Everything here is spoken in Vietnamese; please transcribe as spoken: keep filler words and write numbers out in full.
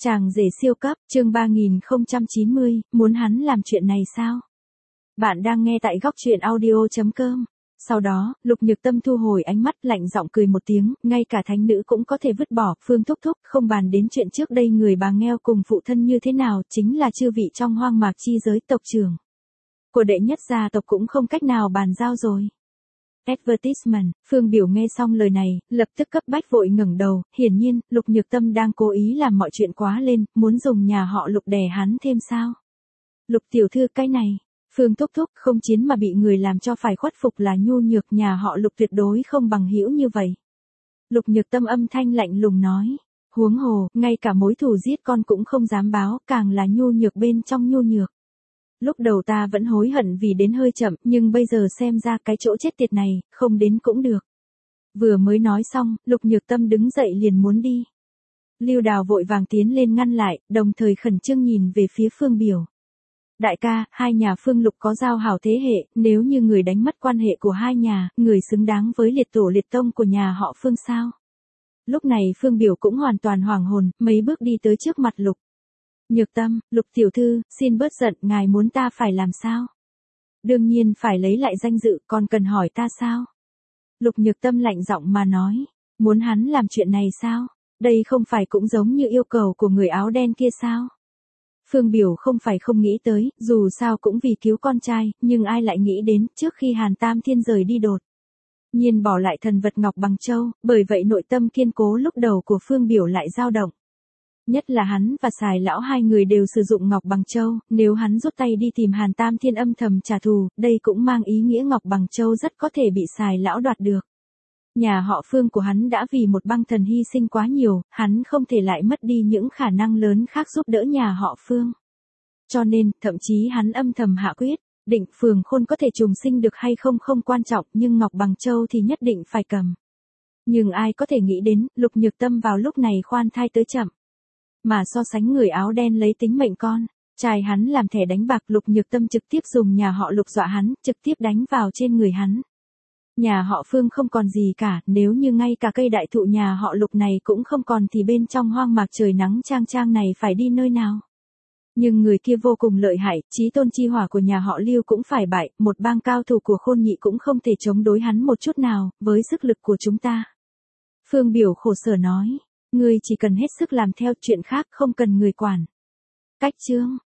Chàng rể siêu cấp, chương ba nghìn không trăm chín mươi, muốn hắn làm chuyện này sao? Bạn đang nghe tại góc truyện audio chấm com. Sau đó, Lục Nhược Tâm thu hồi ánh mắt, lạnh giọng cười một tiếng, ngay cả thánh nữ cũng có thể vứt bỏ. Phương thúc thúc, không bàn đến chuyện trước đây người bà nghèo cùng phụ thân như thế nào, chính là chư vị trong hoang mạc chi giới tộc trưởng của đệ nhất gia tộc cũng không cách nào bàn giao rồi. Advertisement. Phương Biểu nghe xong lời này, lập tức cấp bách vội ngẩng đầu, hiển nhiên, Lục Nhược Tâm đang cố ý làm mọi chuyện quá lên, muốn dùng nhà họ Lục đè hắn thêm sao? Lục tiểu thư, cái này, Phương thúc thúc, không chiến mà bị người làm cho phải khuất phục là nhu nhược, nhà họ Lục tuyệt đối không bằng hữu như vậy. Lục Nhược Tâm âm thanh lạnh lùng nói, huống hồ, ngay cả mối thù giết con cũng không dám báo, càng là nhu nhược bên trong nhu nhược. Lúc đầu ta vẫn hối hận vì đến hơi chậm, nhưng bây giờ xem ra cái chỗ chết tiệt này, không đến cũng được. Vừa mới nói xong, Lục Nhược Tâm đứng dậy liền muốn đi. Lưu Đào vội vàng tiến lên ngăn lại, đồng thời khẩn trương nhìn về phía Phương Biểu. Đại ca, hai nhà Phương Lục có giao hảo thế hệ, nếu như người đánh mất quan hệ của hai nhà, người xứng đáng với liệt tổ liệt tông của nhà họ Phương sao? Lúc này Phương Biểu cũng hoàn toàn hoảng hồn, mấy bước đi tới trước mặt Lục Nhược Tâm. Lục tiểu thư, xin bớt giận, ngài muốn ta phải làm sao? Đương nhiên phải lấy lại danh dự, còn cần hỏi ta sao? Lục Nhược Tâm lạnh giọng mà nói, muốn hắn làm chuyện này sao? Đây không phải cũng giống như yêu cầu của người áo đen kia sao? Phương Biểu không phải không nghĩ tới, dù sao cũng vì cứu con trai, nhưng ai lại nghĩ đến, trước khi Hàn Tam Thiên rời đi đột nhiên bỏ lại thần vật Ngọc Bằng Châu, bởi vậy nội tâm kiên cố lúc đầu của Phương Biểu lại dao động. Nhất là hắn và Sài lão hai người đều sử dụng Ngọc Bằng Châu, nếu hắn rút tay đi tìm Hàn Tam Thiên âm thầm trả thù, đây cũng mang ý nghĩa Ngọc Bằng Châu rất có thể bị Sài lão đoạt được. Nhà họ Phương của hắn đã vì một băng thần hy sinh quá nhiều, hắn không thể lại mất đi những khả năng lớn khác giúp đỡ nhà họ Phương. Cho nên, thậm chí hắn âm thầm hạ quyết, định Phường Khôn có thể trùng sinh được hay không không quan trọng, nhưng Ngọc Bằng Châu thì nhất định phải cầm. Nhưng ai có thể nghĩ đến, Lục Nhược Tâm vào lúc này khoan thai tới chậm. Mà so sánh người áo đen lấy tính mệnh con trai hắn làm thẻ đánh bạc, Lục Nhược Tâm trực tiếp dùng nhà họ Lục dọa hắn, trực tiếp đánh vào trên người hắn. Nhà họ Phương không còn gì cả, nếu như ngay cả cây đại thụ nhà họ Lục này cũng không còn thì bên trong hoang mạc trời nắng chang chang này phải đi nơi nào? Nhưng người kia vô cùng lợi hại, chí tôn chi hỏa của nhà họ Lưu cũng phải bại, một bang cao thủ của Khôn Nhị cũng không thể chống đối hắn một chút nào, với sức lực của chúng ta. Phương Biểu khổ sở nói, ngươi chỉ cần hết sức làm theo, chuyện khác không cần người quản. Cách chương